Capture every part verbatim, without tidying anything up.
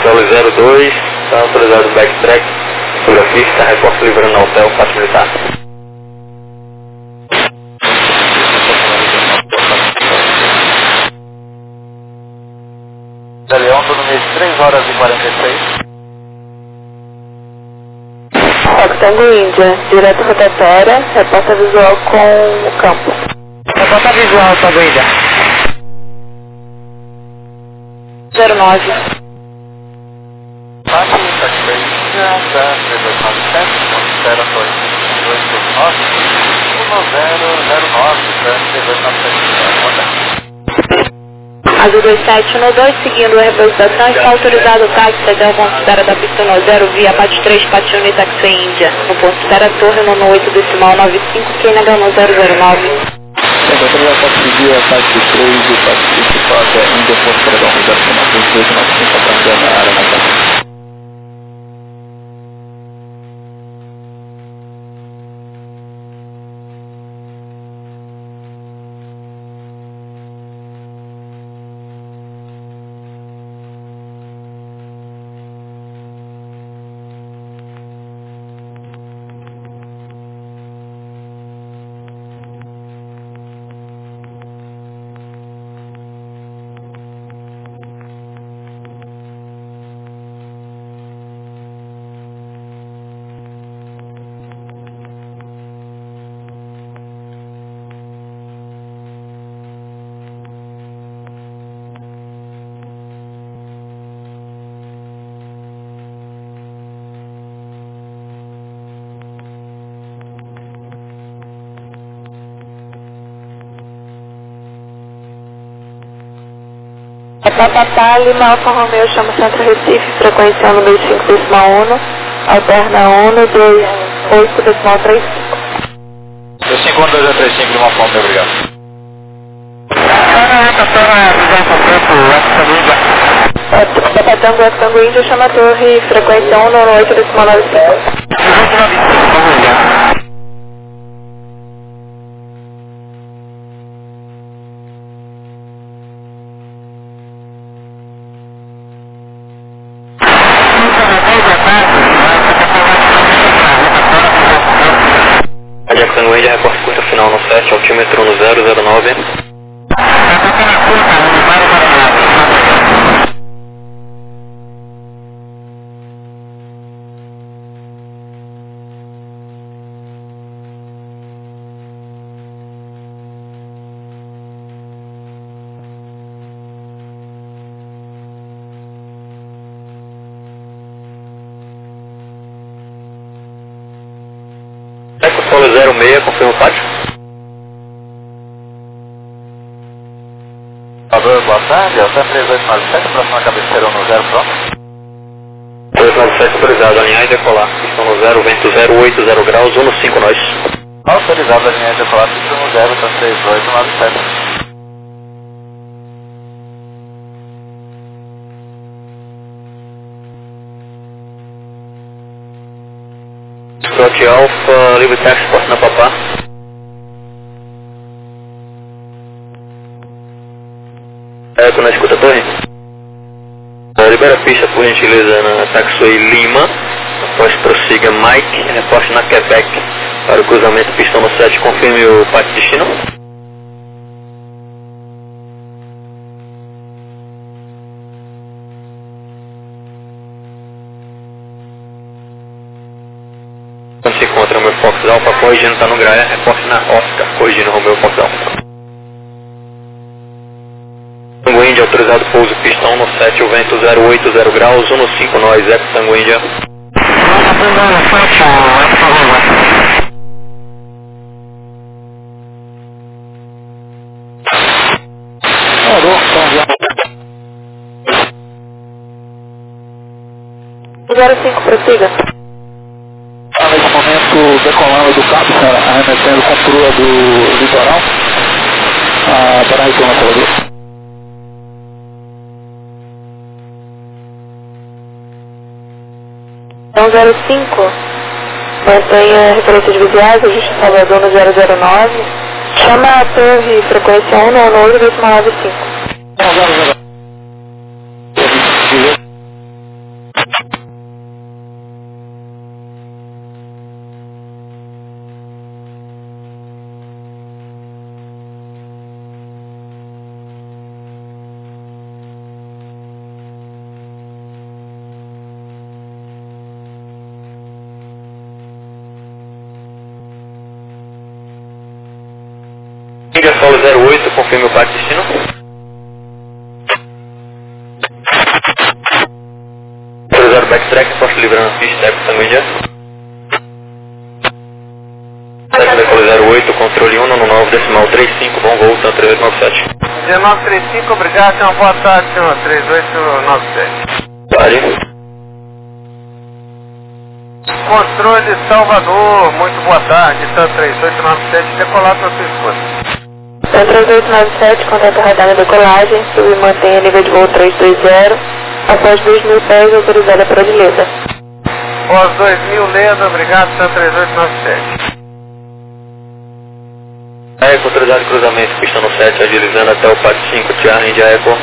Solo zero dois, está autorizado o backtrack, fotografista, reporte livrando no hotel, parte militar. Da Leão, tô no mês três horas e quarenta e seis. Octango Índia, direto rotatória, reporta visual com o campo. Reporta visual, Octango Índia. zero nove. Pátio, Octango Índia, da três dois nove sete, espera dois dois dois nove, um zero zero nove, da três dois nove sete. Azul dois sete um dois, seguindo a representação, está autorizado o táxi até o ponto zero da pista no zero via Pátio três, Pátio Uni Taxi Índia. No ponto zero, Torre no oito decimal nove cinco, Q N H no zero zero nove. Encontramos a taxi via Pátio três e Pátio principal até Índia, ponto Perdão, zero nove dois nove cinco, abraçando a área na casa. Papapá, Lima Alfa Romeo, chama Centro Recife, frequência número cinco decimal um, alterna um, dois, oito decimal três cinco. dois cinco um dois três cinco de uma forma, obrigado. Papatango, Octango Índia, chama a torre, frequência um, oito decimal nove cinco. Octango Índia, reporte curta final no sete, altímetro no zero zero nove. Eco Solo zero seis, confirma o pátio. Boa tarde, Alta três dois nove sete, próxima cabeceira no zero, pronto. três nove sete autorizado, alinhar e decolar. Estão no zero, vento zero oito zero graus, um no cinco nós. Autorizado, alinhar e decolar, pista no zero, tá três dois nove sete. Trote Alfa, livre taxi, posto na Papá. Eco na escuta, torre. Libera a pista, por gentileza, na Taxiway Lima. Após prossiga Mike, reporte na Quebec. Para o cruzamento, pistão no sete, confirme o pátio de destino. Onde se encontra o meu Fox Alpha, corrigindo, está no Graia, reporte na Oscar, corrigindo o meu Fox Alpha. Tango Índia, autorizado pouso pistão no sete, o vento zero oito zero graus, um no cinco nós, Eco Tango Índia. zero cinco, prossiga. Nesse momento, decolando do cabo, arremessando com a crua do litoral, ah, para retorno ao corredor. Então zero cinco, mantenha referências visuais, ajuste Salvador no zero zero nove, chama a torre, frequência um no oito decimal nove cinco. Índia Solo zero oito, confirme o parque destino. zero backtrack, posto livrando a pista, Eco Tango Índia. Decolo zero oito, controle um nove nove, decimal trinta e cinco, bom voo, três oito nove sete. dezenove trinta e cinco, obrigado, uma boa tarde, senhor, três oito nove sete. Pare. Controle Salvador, muito boa tarde, Tan três oito nove sete, decolado na sua escuta. Tan três oito nove sete, contato radar na decolagem, sub e mantenha nível de voo trezentos e vinte, após dois mil pés, autorizada para Leda. Após dois mil, Leda, obrigado, Tan três oito nove sete. Eco, autorizado de cruzamento, pista no sete, agilizando até o parque cinco, Tiara, Índia Eco.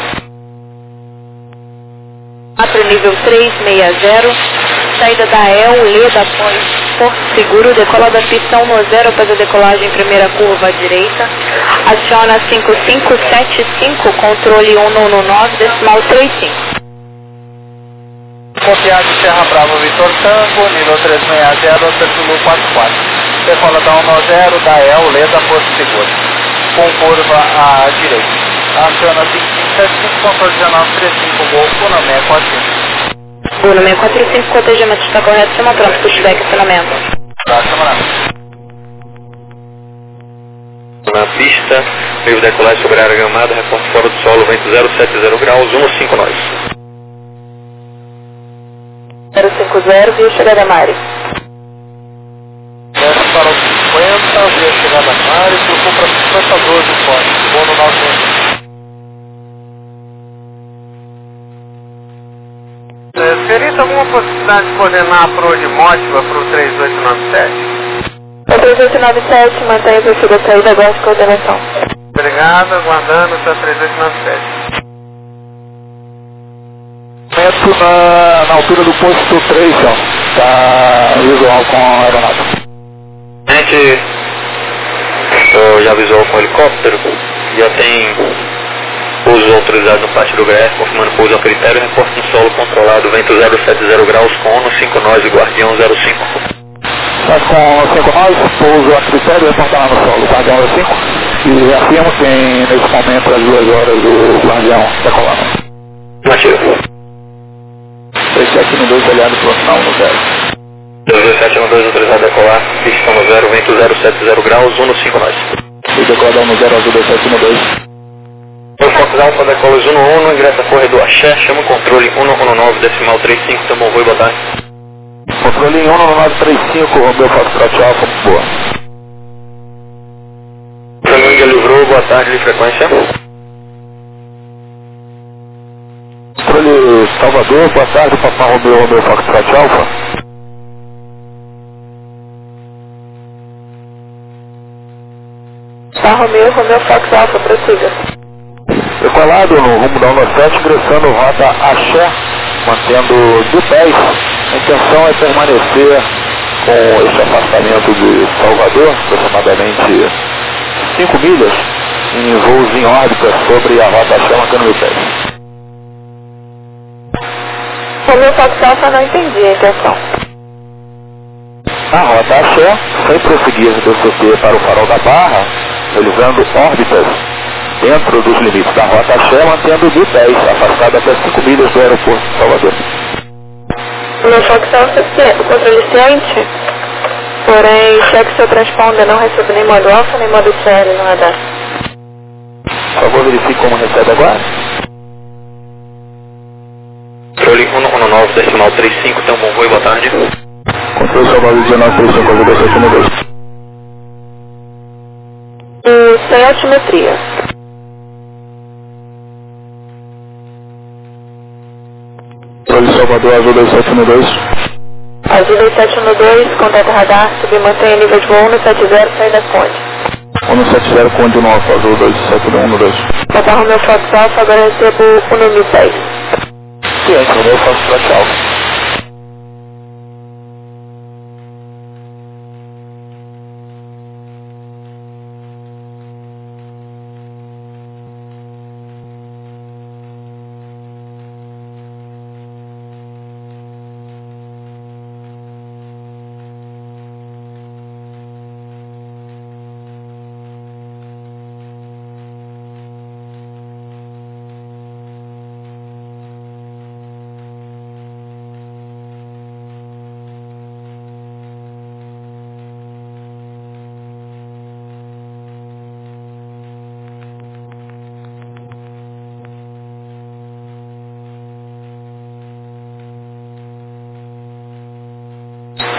Apre nível trezentos e sessenta, saída da E L, Leda após Porto Seguro, decola da pista um no zero, faz a decolagem primeira curva à direita, aciona cinco cinco sete cinco, controle um nove nove, decimal trinta e cinco. Copiado Serra Bravo, Vitor Tango, nível trezentos e sessenta, Tertulo quatro quatro. Decola da um no zero, da E L, Leda, Porto Seguro, com curva à direita. Aciona cinco cinco sete cinco, controle dezenove trinta e cinco, Golf, Uno seis quatro cinco. Uno seis quatro cinco, cotejamento está correto, chama pronto, pushback, acionamento. Tá, chama lá. Na pista, meio decolagem sobre a área gramada, reporte fora do solo, vento zero sete zero graus, um cinco nós. zero cinco zero, via chegada Mari. Desce para os cinquenta, via chegada Mari, surfou para cinquenta doze pontos, bom no nosso. Seria alguma possibilidade de coordenar a proa de Mótiva para o três oito nove sete? O três oito nove sete, mantém o perfil da saída, aguarde de coordenação. Obrigado, aguardando o três oito nove sete. Metro na, na altura do posto três, ó. Tá visual com a aeronave. A gente uh, já avisou com o helicóptero, já tem pouso autorizado no pátio do G R E, confirmando pouso a critério, reporte no solo controlado, vento zero sete zero graus, cono cinco nós e guardião zero cinco. Nós com cinco nós, pouso a critério, reportar lá no solo, guardião zero cinco. E afirmo que tem nesse momento às duas horas o guardião decolando. Nativo. três sete um dois olhado para o final no zero. dois sete um dois autorizado a decolar, pista no zero, vento zero sete zero graus, um cinco nós. E decoladão no zero azul dois sete um dois. O Fox Alpha decola um um, ingressa corredor Axé, chama o controle um um nove, decimal trinta e cinco, tamo voo, boa tarde. Controle em um nove três cinco, meu Foxtrot Alpha, boa. Flamingo livrou, boa tarde, de frequência. Controle Salvador, boa tarde, Papai Romeu, Romeu Foxtrot Alpha. Tá, Romeu, Romeu Fox Alpha, prossiga. Decolado no rumo da um sete, ingressando rota Axé, mantendo do dez. A intenção é permanecer com esse afastamento de Salvador, aproximadamente cinco milhas, em voos em órbita sobre a rota Axé, mantendo do dez. Romeu Fox Alpha, não entendi a intenção. Na rota Axé, sem prosseguir do C T para o farol da Barra, realizando órbitas dentro dos limites da rota Axé, mantendo de dez, afastado até cinco milhas do aeroporto de Salvador. O meu Fox Alpha, o controle ciente, porém, cheque seu transponder, não recebe nem modo alfa nem modo C L no radar. Por favor, verifique como recebe agora. Controle um um nove, decimal trinta e cinco, tamo voo, boa tarde. Controle Salvador dezenove trinta e cinco, azul dois sete um dois. E sem altimetria. Controle Salvador, azul dois sete um dois. Azul dois sete um dois, contato radar, subir, mantenha nível de voo um sete zero, saída Conde. um sete zero, Conde Norte, azul dois sete um dois. Papai Romeu Fox Alpha, agora recebo o mil dez. Ciente, Romeu Foxtrot Alpha.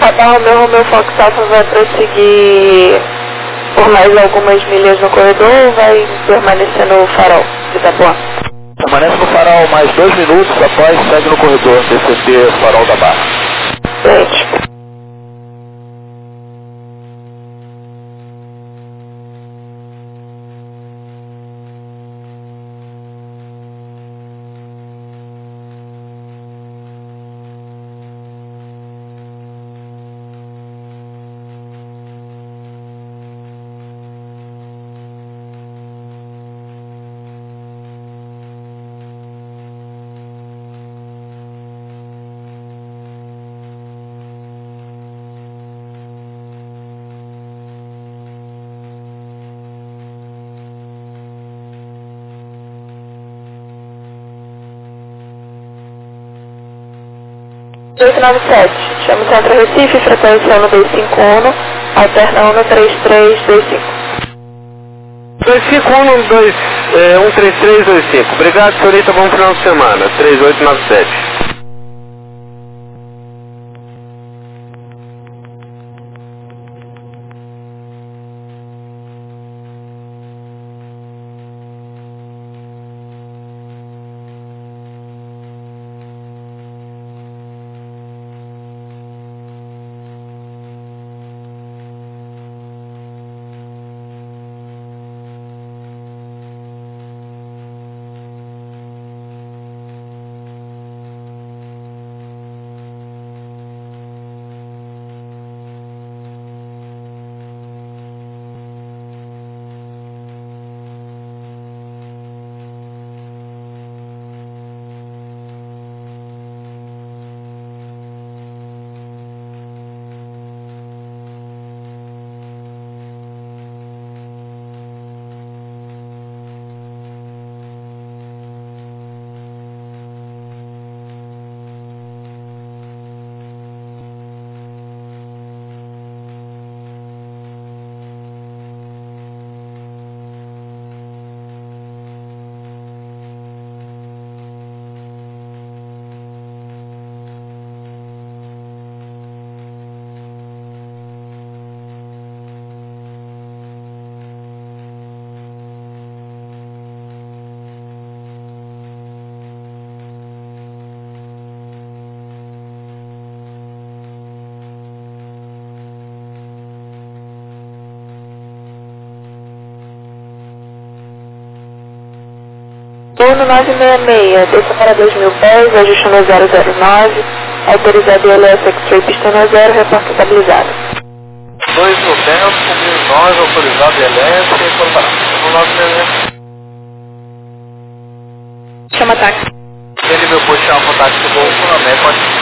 Radar, o meu Romeo Fox Alpha vai prosseguir por mais algumas milhas no corredor ou vai permanecer no farol de Itapuã? Permanece no farol mais dois minutos, após segue no corredor, D C T, farol da Barra. Gente. oito nove sete, chama o Centro Recife, frequência um dois cinco um, alterna um três três dois cinco. dois cinco um, dois, é, um três três dois cinco. Obrigado, senhorita, bom final de semana. três oito nove sete. Turno nove seis seis, desça para dois mil pés, ajuste no zero zero nove, autorizado L S X-Ray, pista no zero, reporte estabilizado. dois mil pés, cobrindo nós, autorizado L S, informação. nove seis seis. Chama táxi. Ele meu puxar o contato do Golfo na Meia, pode...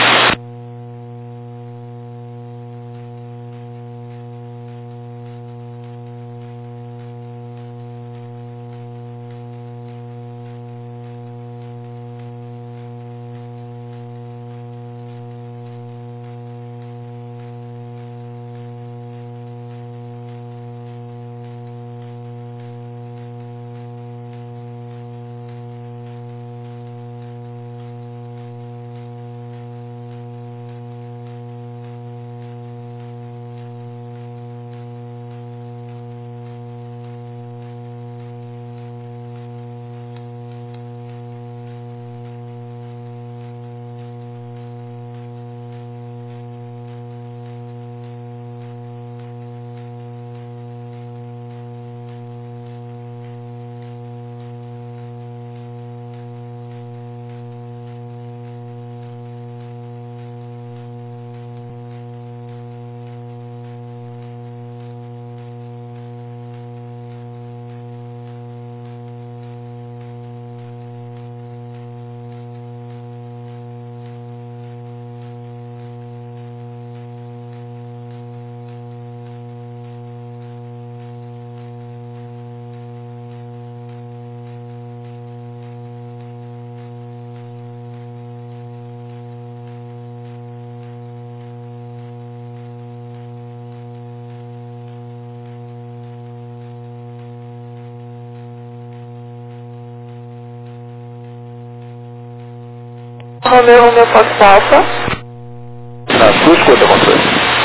Romeo, Romeo Fox Alpha. Na sua escuta, controle.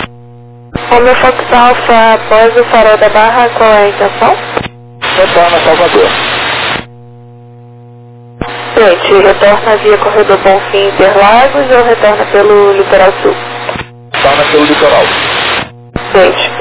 Romeo Fox Alpha, após o farol da Barra, qual é a intenção? Retorna Salvador. Gente, retorna via Corredor Bonfim Interlagos ou retorna pelo Litoral Sul? Retorna pelo litoral. Gente.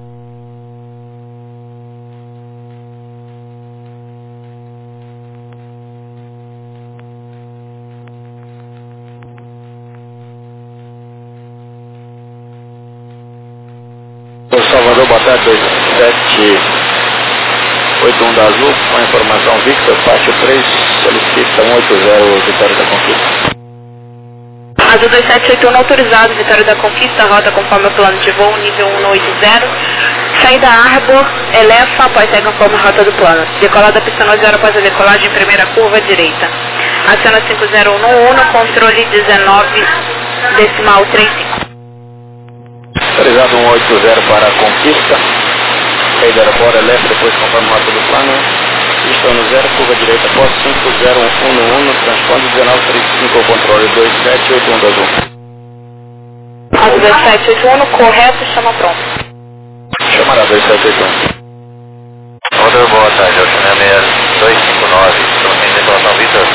Salvador, boa tarde, dois sete oito um da Azul, com a informação Victor, faixa três, solicita um oito zero, Vitória da Conquista. Azul dois sete oito um autorizado, Vitória da Conquista, rota conforme o plano de voo, nível um oitenta, saída Arbor, Elefa, após segue conforme a rota do plano. Decolada pista zero após a decolagem, primeira curva direita. Aciona cinco zero um um, controle dezenove, decimal trinta e cinco. Autorizado um oito zero para a Conquista, saída Arbor, Elefa, depois conforme a rota do plano. Pista no zero, curva direita, após cinco zero um um, transponder dezenove trinta e cinco, controle dois sete oito um da Azul. Azul dois sete oito um, correto, chama pronto. Chamará dois sete oito um. Rodor, boa tarde, Oceaneia dois cinco nove, estamos em declaração Vitor,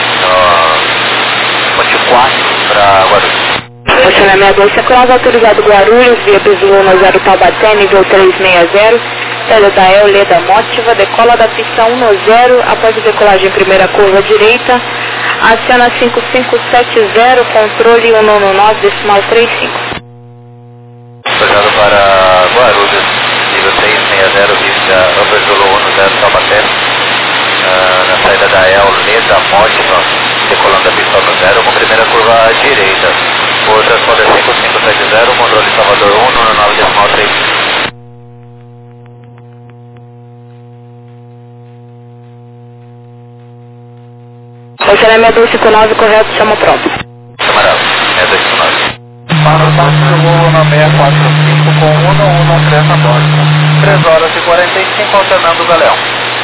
ponte quatro para Guarulhos. Oceaneia dois cinco nove, autorizado Guarulhos, via Bisluna zero Taubaté, nível trezentos e sessenta. Saída da El, Leda Mótiva, decola da pista um zero, após a decolagem primeira curva direita, aciona cinco cinco sete zero, controle um nove nove, decimal trinta e cinco. Autorizado para Guarulhos, nível trezentos e sessenta, vista Upper Zulu um zero Taubaté, uh, na saída da El, Leda Mótiva, decolando da pista um zero, com primeira curva direita. O transponder cinco cinco sete zero, controle Salvador um nove nove, decimal trinta e cinco. Oceaneia dois cinco nove, correto, chama pronto. Camarada, é dois cinco nove. Para o táxi do voo na seiscentos e quarenta e cinco com um um um três a bordo. três horas e quarenta e cinco, alternando o Galeão.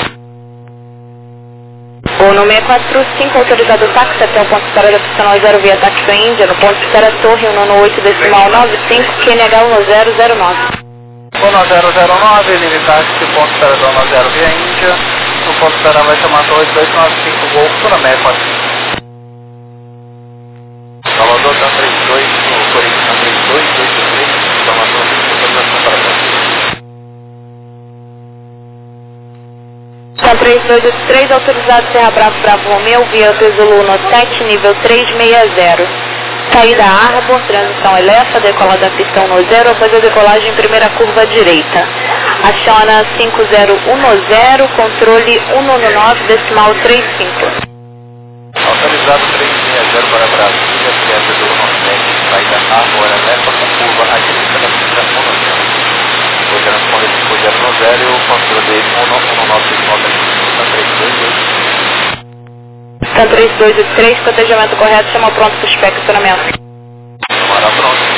O no seiscentos e quarenta e cinco, autorizado o táxi até o ponto de parada opcional zero via táxi Índia, no ponto de espera Torre um nove oito, decimal nove cinco, Q N H um zero zero nove. um zero zero nove, linha táxi, ponto de espera um zero via Índia. O ponto de espera vai chamar oito dois nove cinco, Golfo, na seiscentos e quarenta e cinco. Salvador, tá trinta e dois, o Corinthians tá trinta e dois, dois três, informação autorização para frente. São três dois oito três, autorizado Serra Bravo Bravo Romeu, via Zulu no sete, nível trezentos e sessenta. Saída Arbor, transição Elefa, decola da pista um zero, após a decolagem primeira curva direita. Aciona cinco zero um zero, controle um nove nove, decimal trinta e cinco. Autorizado trezentos e sessenta para Brasília, Serra do Nordeste, saída Arbor, Elefa, com curva à direita da pista um zero. O transponder cinco zero um zero e o controle um nove nove, decimal trinta e cinco, três dois oito. São três dois oito três, cotejamento correto, chama pronto para o estacionamento. Camarada, pronto.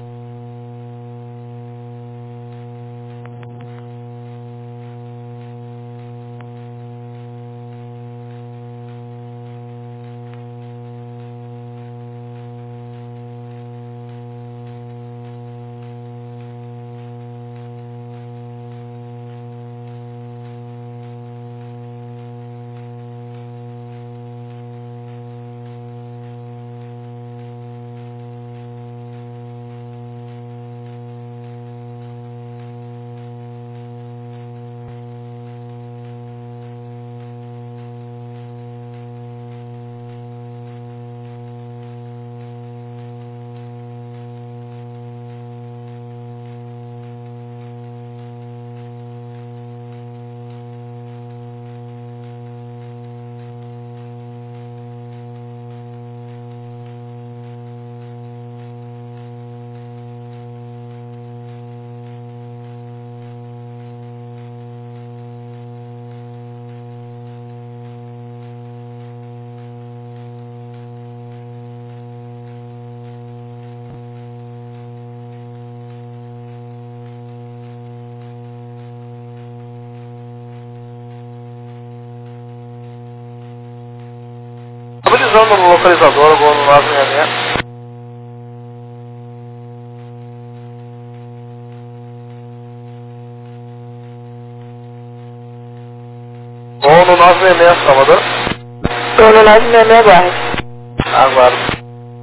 Estabilizando no localizador, vou no nove seis seis. nove seis seis, Salvador. Torno nove seis seis, aguarde. Aguardo.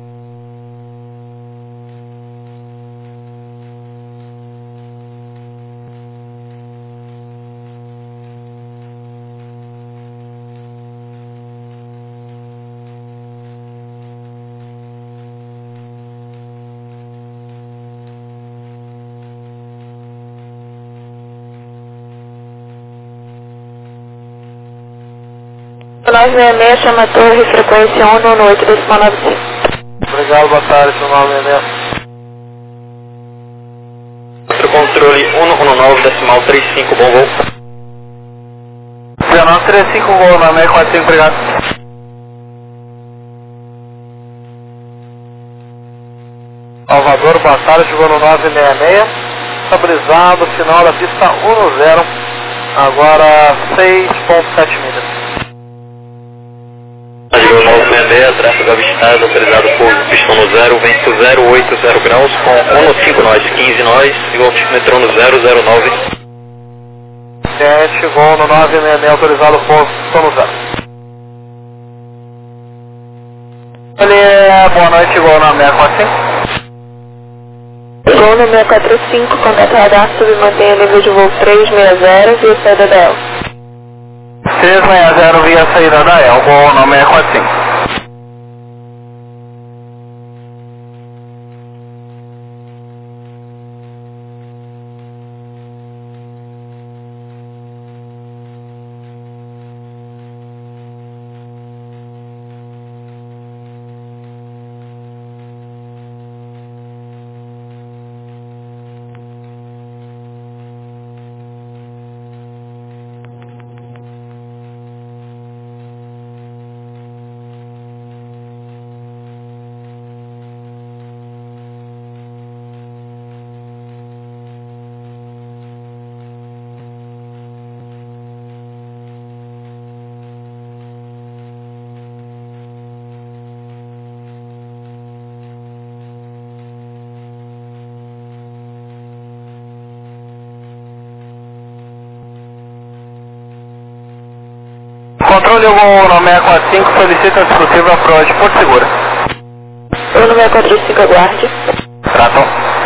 nove seis seis, chama a torre, frequência um um oito, decimal nove cinco. Obrigado, boa tarde, seu nove seis seis. Centro controle um um nove, decimal trinta e cinco, bom voo. dezenove trinta e cinco, voo na seis quatro cinco, obrigado. Salvador, boa tarde, voo no nove seis seis, estabilizado, final da pista um zero, agora seis ponto sete milhas. Rádio nove seis seis, tráfego avistado, autorizado por pistão no zero, vento zero oito zero graus, com um cinco nós, quinze nós, e o altimetrão no zero zero nove. sete, voo no nove seis seis, autorizado por pistão no zero. Olha, boa noite, voo na seis quatro cinco. Voo no seis quatro cinco, contato radar, submantenha nível de voo três seis zero, via saída da E L. três seis zero via saída da E L, voo no seis quatro cinco. Controle voo no seis quatro cinco, solicita exclusiva approach Porto Seguro. Voo no seis quatro cinco, aguarde. Trato.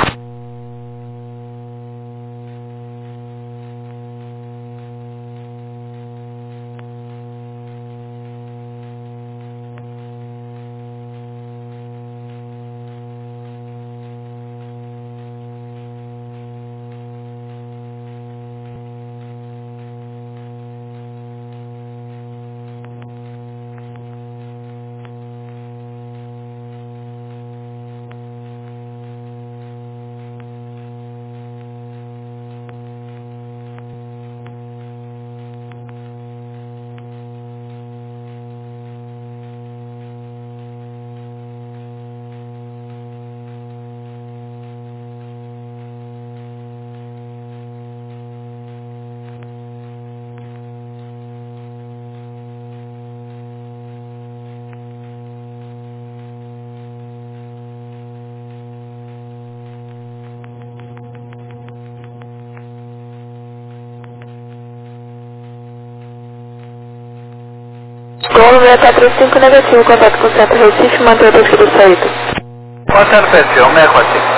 Gol seis quatro cinco, negativo, contato com o centro Recife, manter o perfil saída. Qual é o perfil? seis quatro cinco.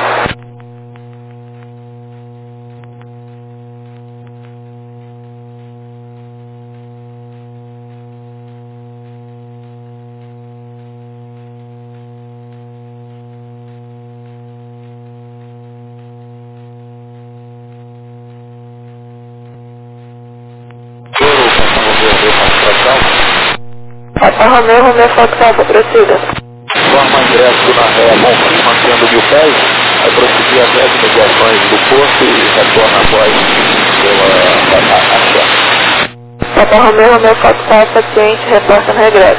Papa Romeu, Romeu Fox Alfa, prossiga. Forma ingresso na ré Bonfim, mantendo mil pés, vai prosseguir até as mediações do Porto e retorna após pela Axé. Papa Romeu, Romeu Fox Alfa, ciente, reporta no regresso.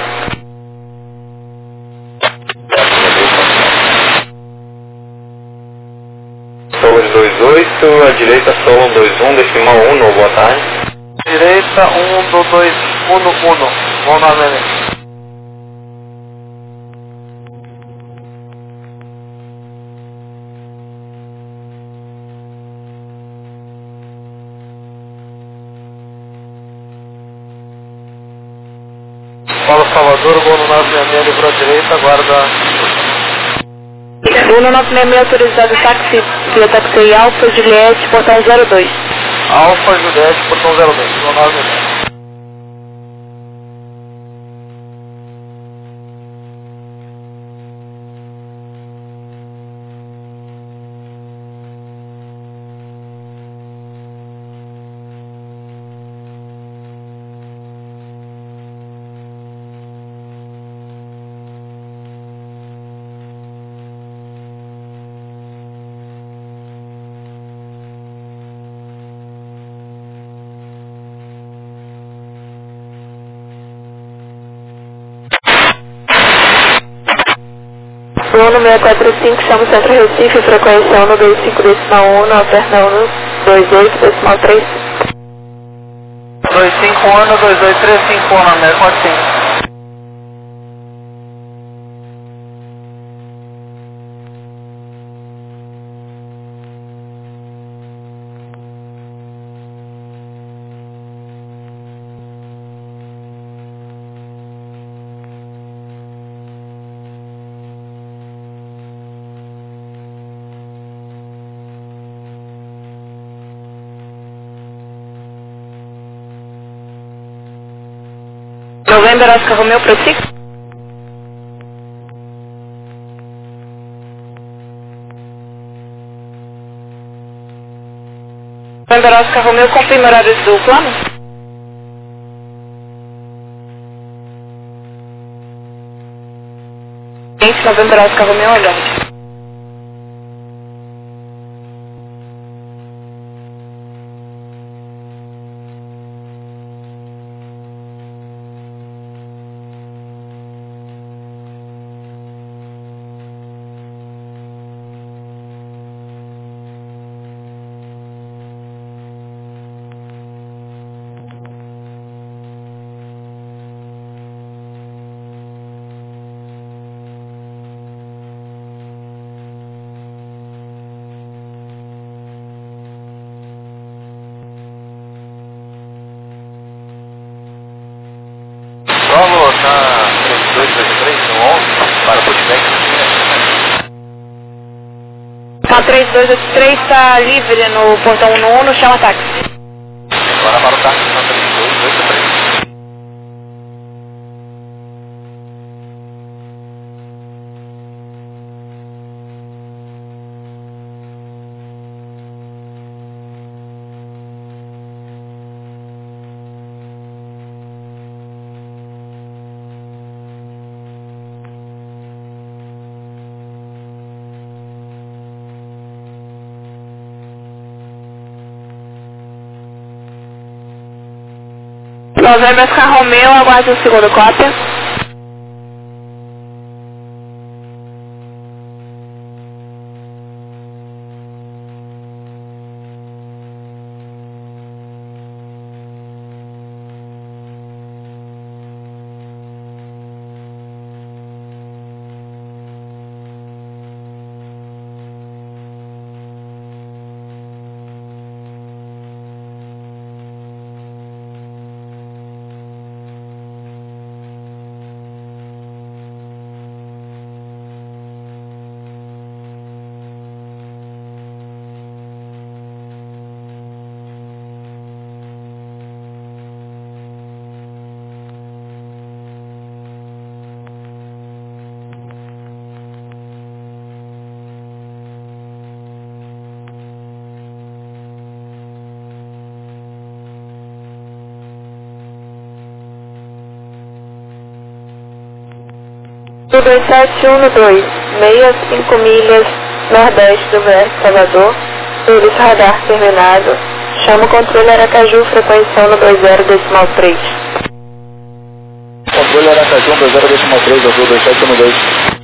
Solos dois oito, a direita Solon dois um, decimal um, boa tarde. Direita um do dois um um. Vamos lá, Nenê. Salvador, gol no nove seis seis, livrou a direita, aguarda. Gol no nove seis seis autorizado táxi via táxi Alfa Juliette, portão zero dois. Alfa Juliette, portão zero dois, gol nove seis seis. Uno seis quatro cinco, chama o Centro Recife, frequência um dois cinco decimal um, alterna um dois oito decimal três. dois cinco um, dois dois três cinco um, seis quatro cinco. November Oscar Romeo, prossiga. November Oscar Romeo, confirma horários do plano. November Oscar Romeo, olhando. Bravo, tá três dois dois três no onze, para o pushback. Tá três dois oito três, está livre no portão um no um, chama táxi. Agora para o táxi, tá três dois oito três. Novembro Oscar Romeo, aguarde o segundo cópia. dois sete um dois, sessenta e cinco milhas nordeste do Verso Salvador, serviço radar terminado, chama o controle Aracaju, frequência um dois zero decimal três. Controle Aracaju, um dois zero decimal três, azul dois sete um dois.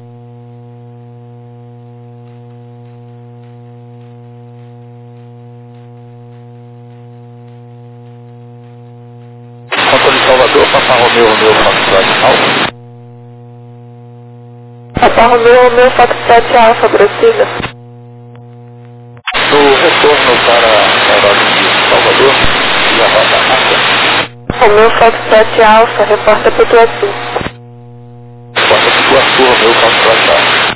Controle Salvador, Papa Romeo, Romeo, Foxtrot, Alfa. Papa Romeo, Romeo, Foxtrot, Alfa, prossiga. No retorno para a aeródromo de Salvador, e a rota Ásia. Romeo, Foxtrot, Alfa, reporta Pituaçu. Arthur, Romeu, Foxtrot Alpha.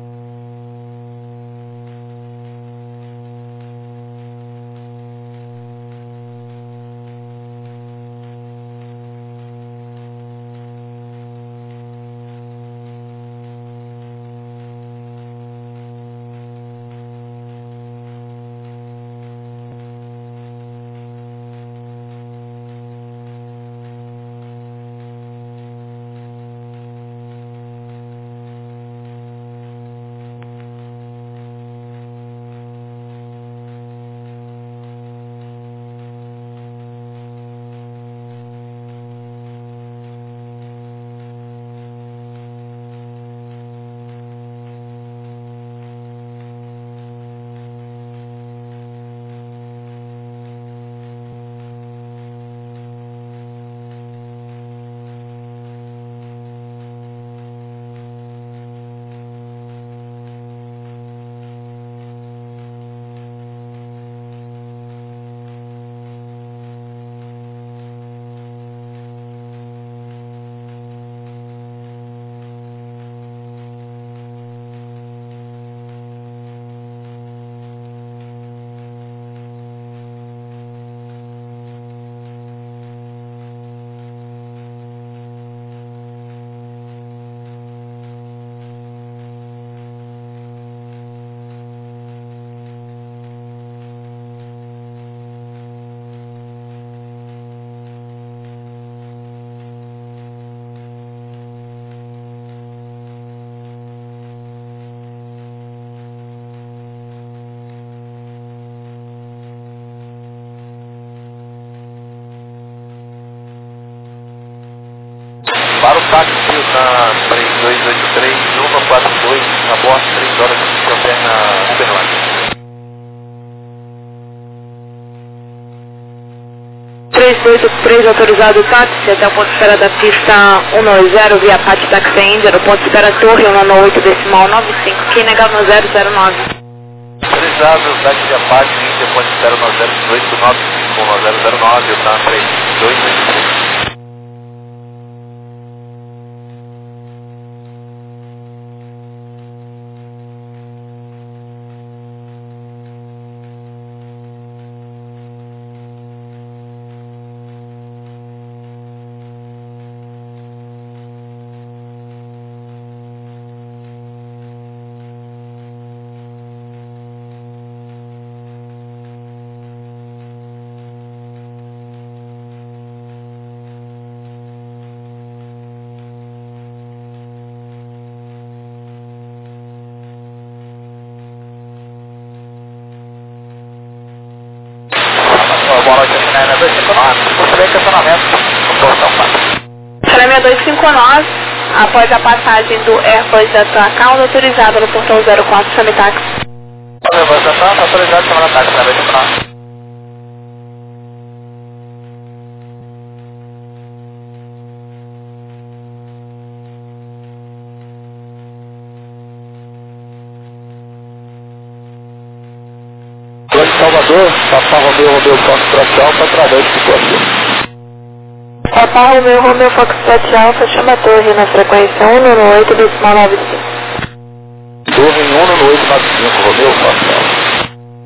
Para o táxi na três dois oito três, um quatro dois, na borda três horas de café na Uberlândia. três dois oito três, autorizado o táxi até o ponto de espera da pista cento e noventa, via Apache Taxi Índia, no ponto de espera Torre cento e noventa e oito, decimal noventa e cinco, que negado no zero zero nove. Autorizado o táxi de Apache Índia, ponto de espera nove zero oito nove cinco zero zero nove, tá três dois oito três. Boa noite, China dois cinco nove, posterior estacionamento, portão quatro. China dois cinco nove, após a passagem do Airbus da sua causa, autorizado no portão zero quatro, chame táxi. Airbus da sua autorizado, chamando táxi, China dois cinco nove. Salvador, Papa Romeu, Romeu, Foxtrot Alpha, através do Coaçu. Papa Romeu, Romeu, Foxtrot Alpha, chama a torre na frequência cento e noventa e oito, decimal noventa e cinco. Torre cento e noventa e oito, noventa e cinco, Romeu, Foxtrot Alpha.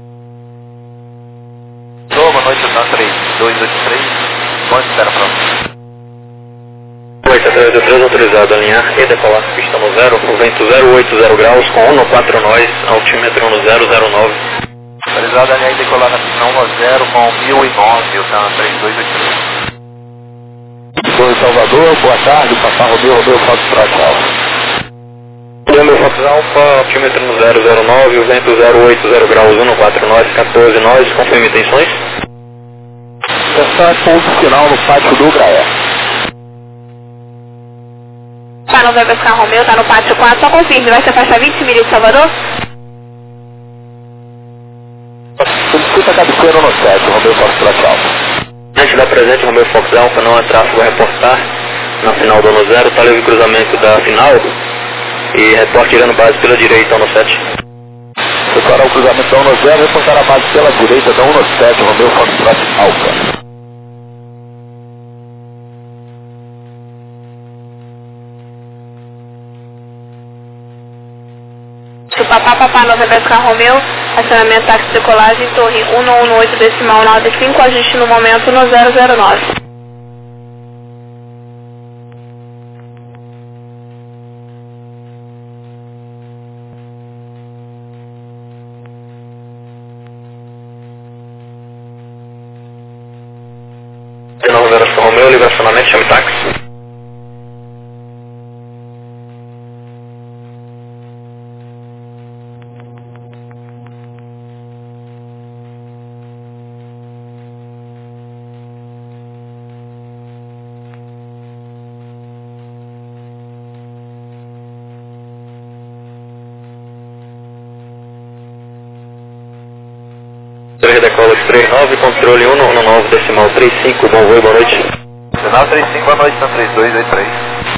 Boa noite, na três dois oito três, pode espera pronto. oito três oito três, autorizado a alinhar e decolar pista no zero, o vento zero oito zero graus, com um quatro nós, altímetro no zero zero nove. Autorizado a alinhar e decolar na pista um zero com mil e nove, o tá três dois oito três. Torre Salvador, boa tarde, Papa Romeu, Romeu, Foxtrot Alpha. Romeu, Fox Alpha, altímetro no zero zero nove, o vento zero oito zero graus, um quatro nós, quatorze nós, confirme intenções. Atenção é ponto final no pátio do Graé. Tá no November Scar Romeu, tá no pátio quatro, só confirme, vai se afastar vinte milhas de Salvador? Solicita a cabeceira no sete, Romeu, Foxtrot Alpha. Antes da presente, Romeu Fox Alpha, não há tráfego a reportar. Na final do ano zero, está livre cruzamento da final. E reporte irando base pela direita, ano sete. Preparar o cruzamento da ano zero, reportar a base pela direita da ano sete, Romeu Foxtrot Alpha. Papá, Papá, Nova Oscar Romeu, acionamento táxi decolagem, torre um um oito decimal nove cinco, ajuste no momento no zero zero nove. De Nova Oscar Romeu, liga o acionamento, chame táxi. três decola de três nove, controle um um nove decimal trinta e cinco, bom voo, boa noite. Sinal trinta e cinco, boa noite, são três dois oito três.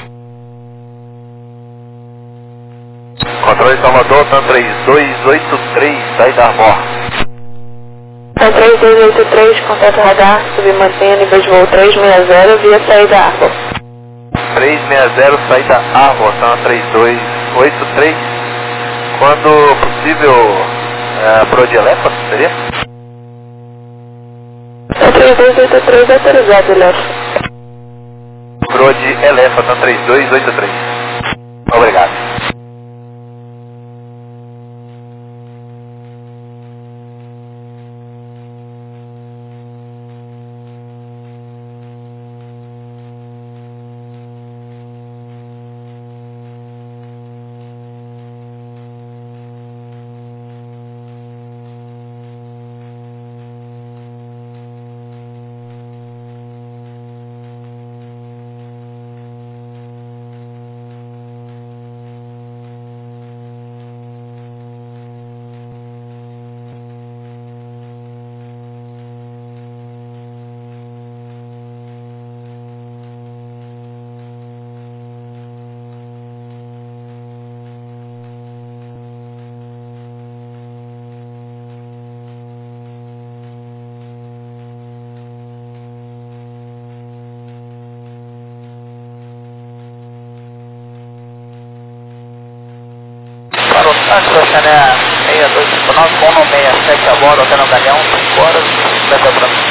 Controle Salvador, TAM três dois oito três, saída Armor. TAM três dois oito três, contato radar, submantenha nível de voo três seis zero, via saída Armor. três seis zero, saída Armor, TAM três dois oito três. Quando possível, é, pro de Elephant, seria? TAM três dois oito três, autorizado, Elephant. Pro de Elephant, TAM três dois oito três. Obrigado. Para o Santos, Chané seis dois cinco nove, Mono seis sete a bordo, até no Galeão, cinco horas, leva para mim.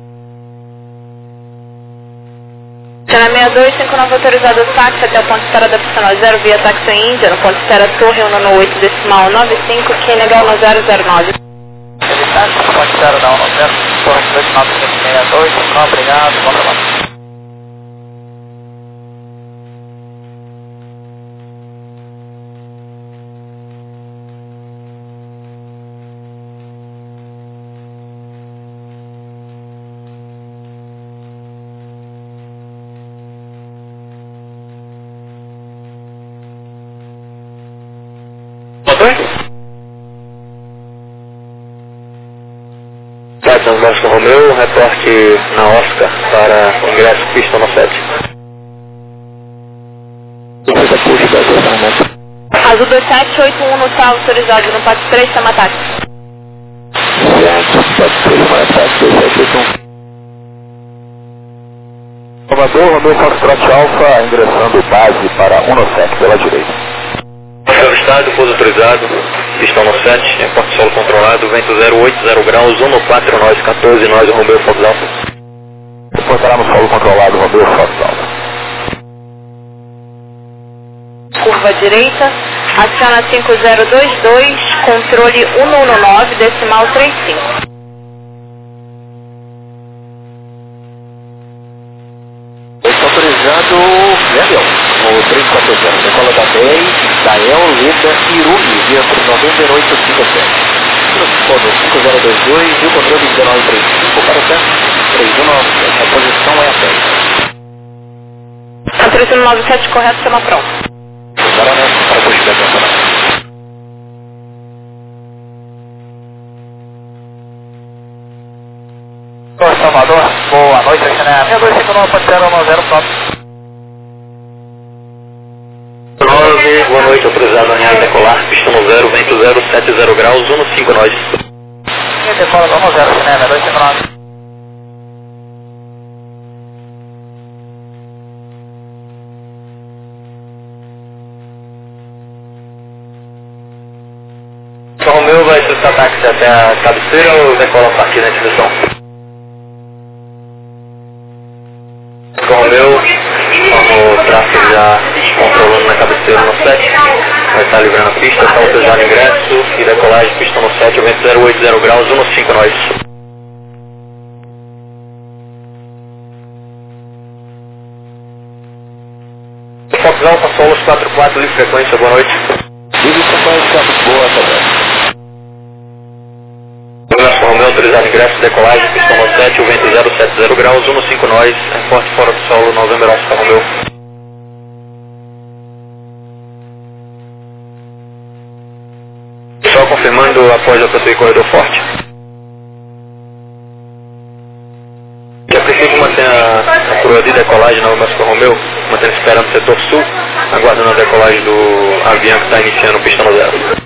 Chané seis dois cinco nove, autorizado táxi até o ponto de espera da pista zero, via táxi Índia, no ponto de espera torre um um oito decimal nove cinco, que é legal no zero zero nove. Ele táxi, ponto de espera da um zero, torre dois nove cinco seis dois, obrigado, bom trabalho. Motor? Táxi Nova Oscar Romeu, reporte na Oscar para ingresso pista no sete. Azul dois sete oito um no está autorizado no Pato três, chama táxi. Salvador, Romeu Foxtrot Alfa, ingressando base para um no sete pela direita. Hotel Estado, pouso autorizado, pistão no sete, porto solo controlado, vento zero oito, zero graus, um no quatro, nós quatorze, nós, Romeu Fox Alfa. Reportará no solo controlado, Romeu Fox Alfa. Curva direita, aciona cinco zero dois dois, controle um um nove, decimal trinta e cinco. Está autorizado, Gabriel, o três quatro zero, decola da dez, Dael, Leda, Irumi, via noventa oito cinquenta e sete. Transpondor cinco zero dois dois e o controle dezenove trinta e cinco para o centro, três um nove sete, a posição é a dez. A três um nove sete, correto, chama pronto. Para nessa, para puxar a atenção. Salvador, boa noite, Chané. seis dois cinco nove, pode ser um zero pronto. nove, boa noite, autorizado alinhado decolar, pistão no zero, vento zero sete zero graus, um no cinco, nós. E decola do um zero, Chané, seis dois cinco nove. ajustar táxi até a cabeceira ou decola a partir da instituição? Romeu, como o tráfego já controlando na cabeceira no sete, vai estar livrando a pista, está autorizado ingresso e decolagem, pista no sete, o vento zero oito zero graus, um no cinco nós. Fox Alfa, Solos quatro quatro, livre frequência, boa noite. Livre frequência, boa também. Alfa Romeu, autorizado ingresso, decolagem, pista no sete, o vento zero sete zero graus, um no cinco nós, reporte fora do solo, November Alfa Romeu. Só confirmando após a prosseguir corredor forte. Que a princípio mantém a, a curva de decolagem na Alfa Romeu, mantendo esperando o setor sul, aguardando a decolagem do avião que está iniciando pista no zero.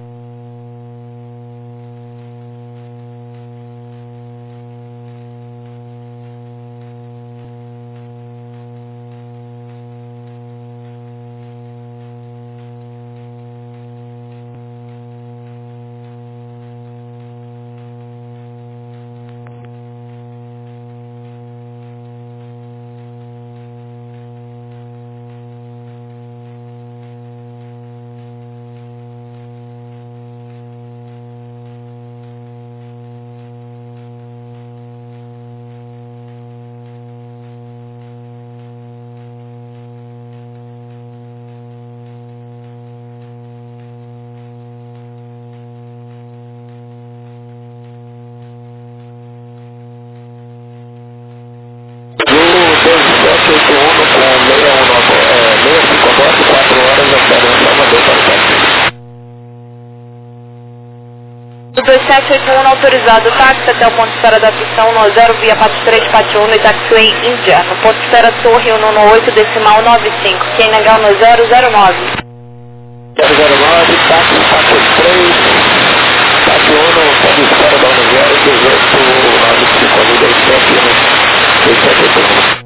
dois sete oito um autorizado táxi até o ponto de espera da pista um no zero via Pat três Pat um e taxiway Índia, no ponto de espera Torre um no oito decimal nove cinco, Q N H no zero zero nove. zero zero nove, táxi Pat três, Pat um no ponto de espera da um zero dezoito nove cinco, ali dois sete oito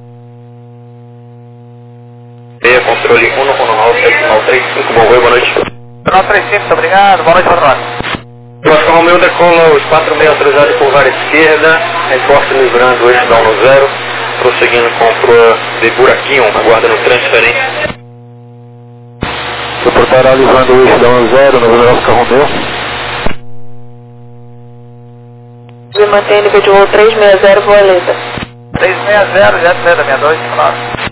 um. E controle um no Ronaldo, decimal três cinco, bom voo, boa noite. Ronaldo três cinco, muito obrigado, boa noite, Ronaldo. Alfa Romeu decola os quatro meia autorizados por vara esquerda, reporte livrando o eixo da um no zero, prosseguindo com a proa de buraquinho, aguardando transferência. Reportará livrando o eixo da um zero, no Alfa Romeu. E mantém nível de voo três seis zero, Voaleta. três seis zero, jet da sessenta e dois, Ronaldo.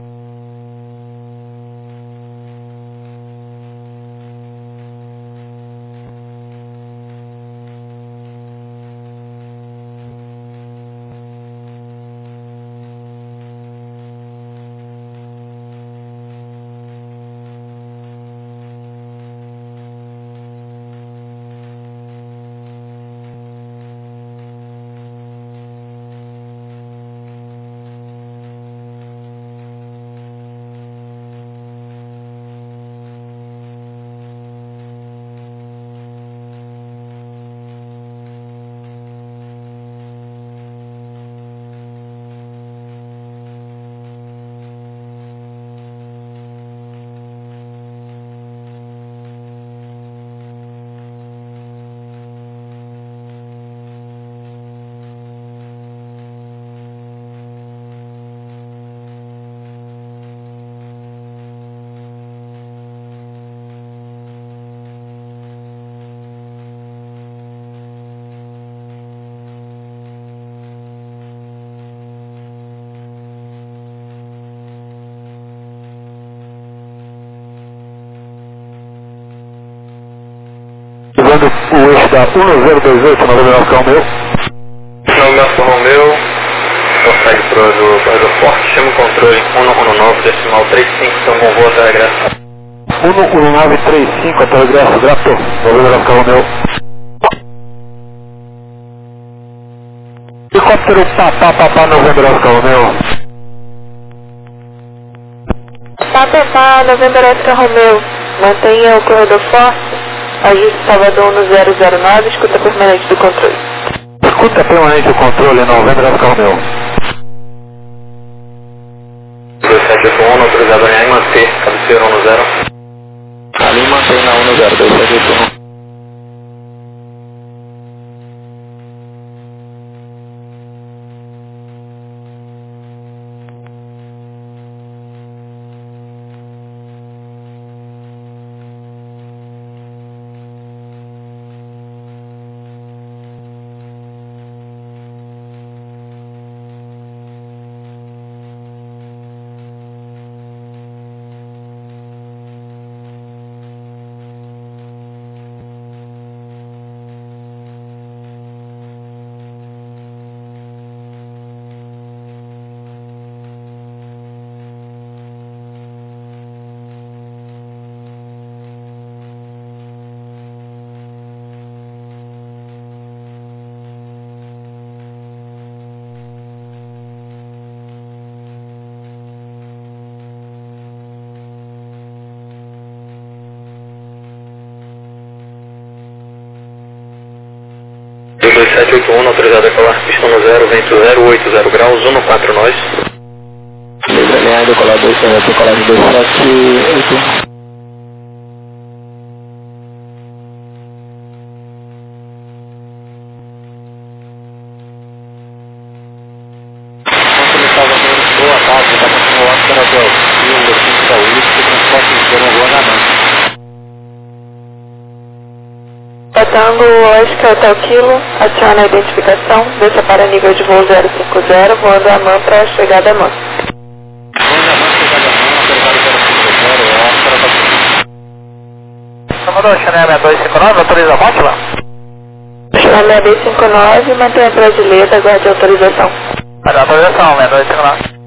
Livrando o eixo da um no zero dois oito, November Alfa Romeu. November Alfa Romeu, consegue proa do corredor forte, chama o controle um no nove decimal três cinco, então bom voo até regresso. um no nove três cinco, até regresso, grato, November Alfa Romeu. Helicóptero Papá Papá, November Alfa Romeu. Papá Papá, November Alfa Romeu. Mantenha o corredor forte. Ajuste Salvador no zero zero nove, escuta permanente do controle. Escuta permanente do controle, November Alfa Romeu. dois sete oito um, autorizado a em manter, cabeceira um no zero. Ali mantém na um no zero, dois sete oito um. sete oito um, autorizado a decolar, pista no zero, vento zero oito zero graus, um no quatro nós. Beleza, alinhado, decolar dois sete, decolar dois sete oito um. Boa tarde, está continuando para o Brasil, Letícia Saúde, transporte inteiro na Rua Namã. Tango Oscar Hotel Kilo, aciona a identificação, desça para nível de voo zero cinco zero, voando a MAN para a chegada a MAN. Voando a MAN, chegada a MAN, autorizado zero cinco zero, Oscar Hotel Kilo. Comandante, Chanel seis dois cinco nove, autoriza a ponte lá? Chanel seis dois cinco nove, mantenha a brasileira, aguarde a autorização. Aguarde a autorização, seis dois cinco nove.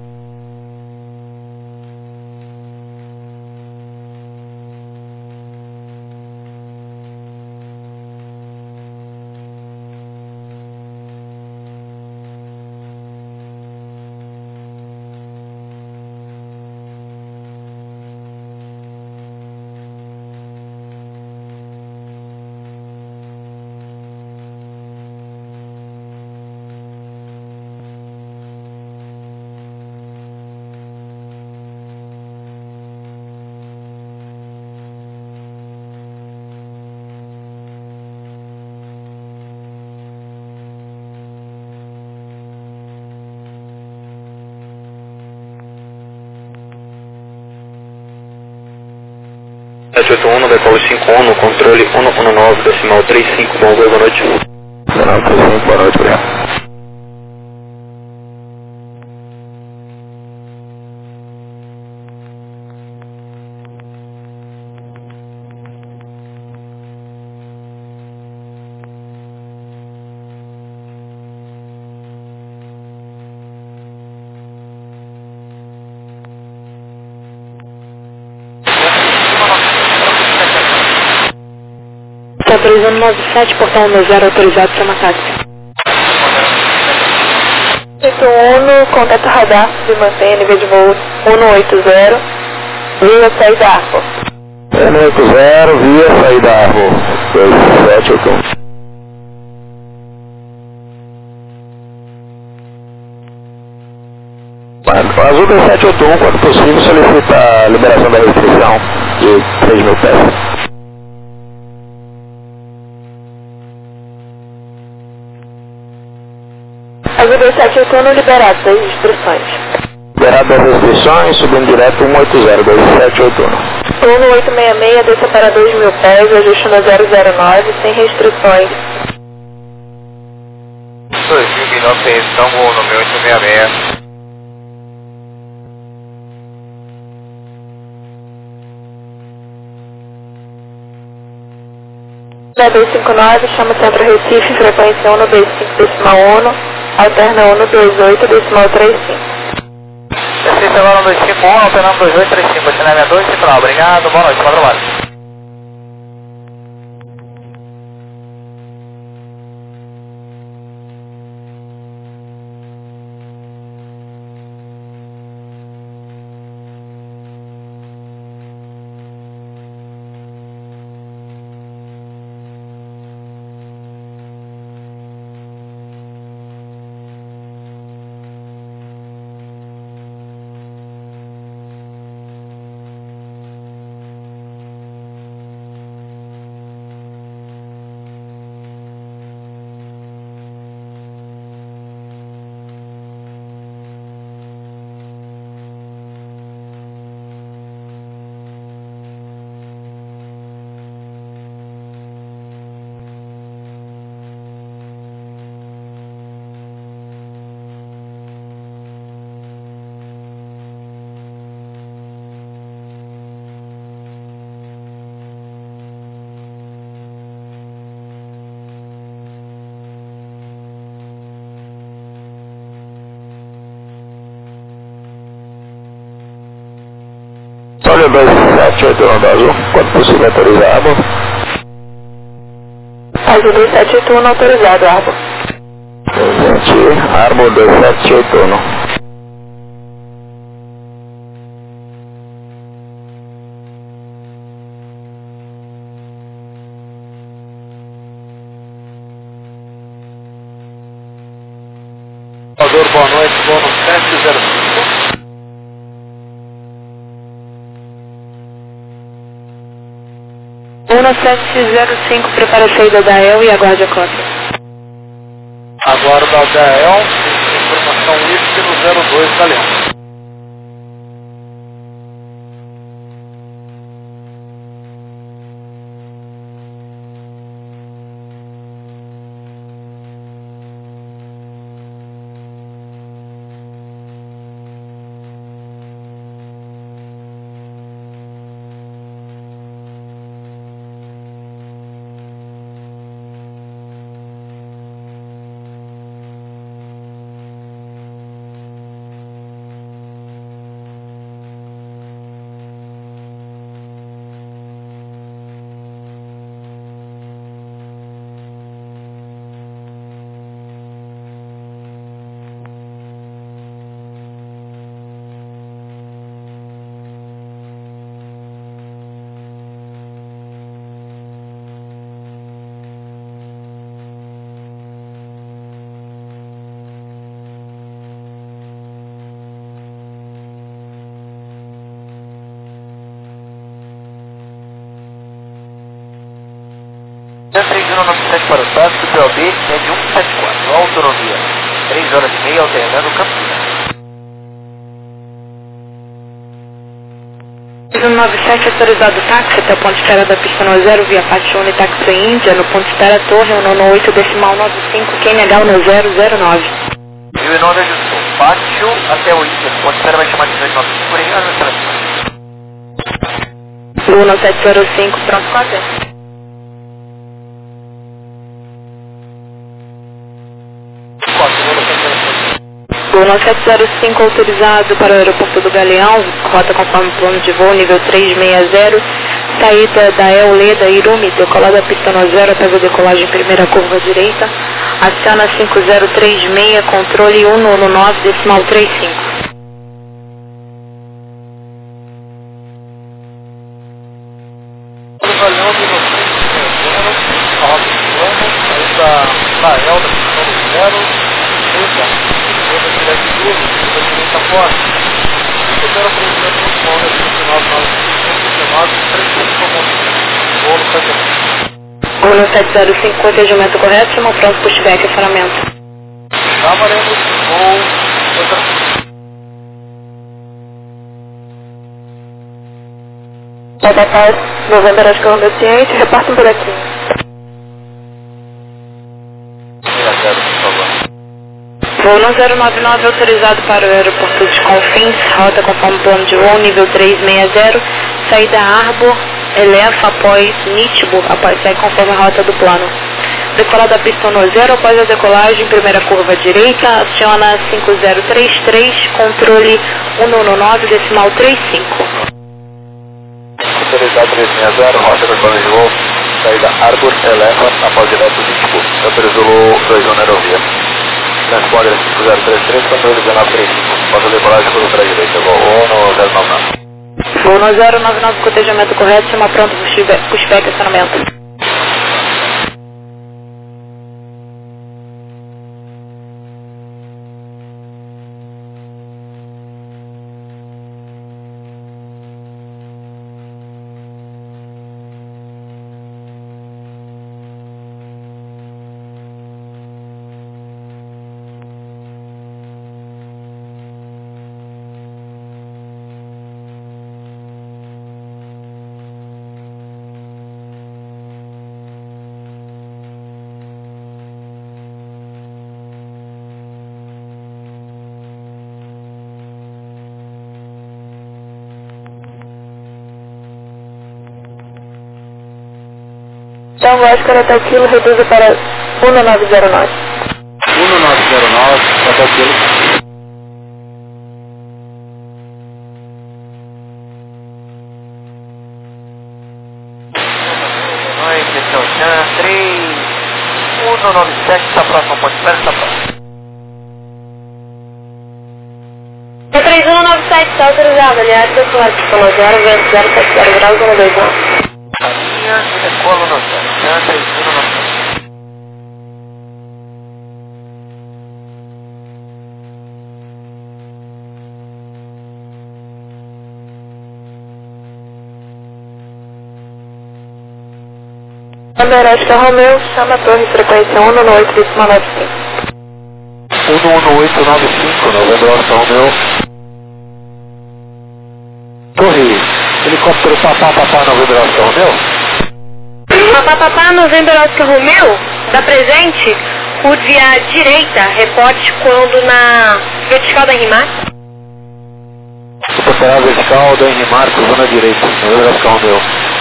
sete oito um, decolo cinco um, no controle um um nove, decimal trinta e cinco, bom voo, boa noite. Decimal trinta e cinco, boa noite, obrigado. Autorizando nove sete, portão um zero, autorizado para táxi. oito um, contato radar, se mantém nível de voo um oito zero, via saída Arco. um oito zero, via saída Arco, dois sete oito um. Azul dois sete oito um, quando possível, solicita a liberação da restrição de três mil pés. Azul dois sete oito um, liberado das instruções. Liberado das restrições, subindo direto um oito zero, dois sete oito um. um oito seis seis, desça para dois mil pés, ajuste no zero zero nove, sem restrições. dois mil e nove, tem restrição, voo no meu oito seis seis. seis dois cinco nove, chama Centro Recife, frequência um dois cinco decimal um, alterna um dois oito decimal trinta e cinco. Recife agora um dois cinco um, alternando dois oito três cinco, Chanel seis dois cinco nove, obrigado, boa noite, bom trabalho. Olha dois sete oito um do Azul, quando possível autorizado. Azul dois sete oito um, autorizado, Arbo. Presente, Arbo dois sete oito um. Arthur, boa noite, voo no sete zero cinco. um no sete zero cinco, prepara a saída da E L e aguarde a cota. Aguarda a D L, informação whisky no zero dois Galeão. três um nove sete para o táxi, P O B, é de um sete quatro, autonomia, três horas e meia, alternando Campinas. três um nove sete, autorizado táxi até o ponto de espera da pista no zero, via Pátio Uni, Taxi Índia, no ponto de espera Torre, no nono oito, decimal nove cinco, Q N H no zero zero nove. mil e nove ajustou, Pátio até o Índia, no ponto de espera vai chamar de dezoito nove cinco, por aí, a administração. Luna sete zero cinco, pronto, quatro. Luna sete zero cinco, autorizado para o aeroporto do Galeão, rota conforme plano de voo, nível três seis zero, saída da E L Leda, Irumi, decolada pista no zero, após a decolagem primeira curva direita, aciona cinco zero três seis, controle um nove nove, decimal trinta e cinco. O Galeão de vocês, a rota de plano, saída da E L da pista no zero, Leda. Outra direto de luz, outra direita fora. Opera por exemplo no Honda vinte e nove nove cinco, três cinco, voo no sete. Voo no sete zero cinco, com atendimento correto, chama pronto, pushback, acionamento. Tá valendo, voo, outra. Boa tarde, Novembro Oscar Honda Ciente, reparta um buraquinho. Voo no zero nove nove, autorizado para o aeroporto de Confins, rota conforme plano de voo, nível três seis zero, saída Arbor, eleva após Nitbo, após sair conforme a rota do plano. Decolada da pista no zero, após a decolagem, primeira curva direita, aciona cinco zero três três, controle um nove nove, decimal trinta e cinco. Autorizado três seis zero, rota do plano de voo, saída Arbor, eleva após direto Nitbo, autorizou dois um aerovia. Transponder cinco zero três três, controle dezenove trinta e cinco. Passa a decolagem por outra direita. Voo no zero nove nove. Voo no zero nove nove, cotejamento correto, chama pronto, pushback, acionamento. Então, Oscar até quilo, reduza para um nove zero nove. um nove zero nove, até quilo. Oi, questão Chan, três um nove sete, está próximo, pode esperar, está próximo. três um nove sete, está autorizado, aliás, decolado pelo zero, vento zero sete zero graus, um dois um. Caminha e decola no céu, Chan, três um nove sete. Number Oscar Romeu, chama a torre, frequência um um oito, decimal nove cinco. um um oito nove cinco, Novembro Oscar Romeu. Torre, helicóptero Papá Papá Novembro Oscar Romeu. Papá Papá Novembro Oscar Romeu, dá presente, curve à direita, reporte quando na vertical da Henri Marcos. Reportará vertical da Henri Marcos, zona direita, Novembro Oscar Romeu.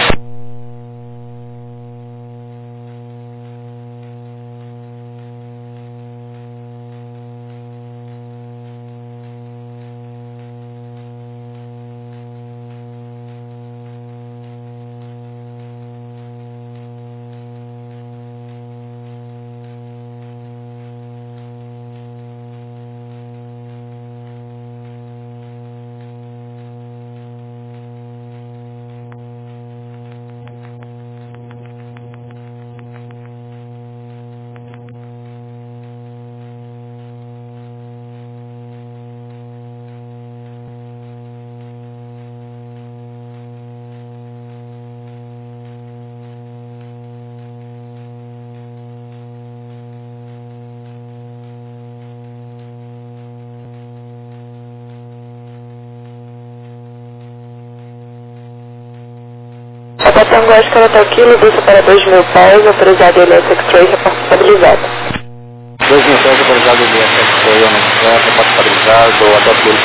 Tango Oscar Hotel Kilo, busca para dois mil pés, autorizado L S X-Ray, reporte estabilizado. dois mil pés, autorizado L S X-Ray, reporte estabilizado, Hotel Kilo.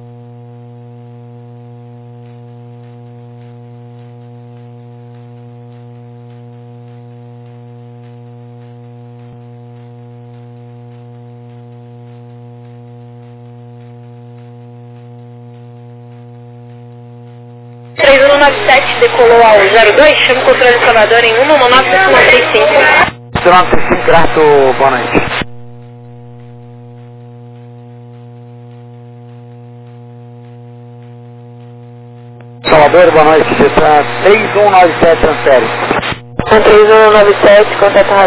três um nove sete decolou ao zero dois, chama o controle de Salvador em um um nove seis cinco. zero nove seis cinco, grato, boa noite. Salvador, boa noite, está três um nove sete, transfere. três um nove sete, contato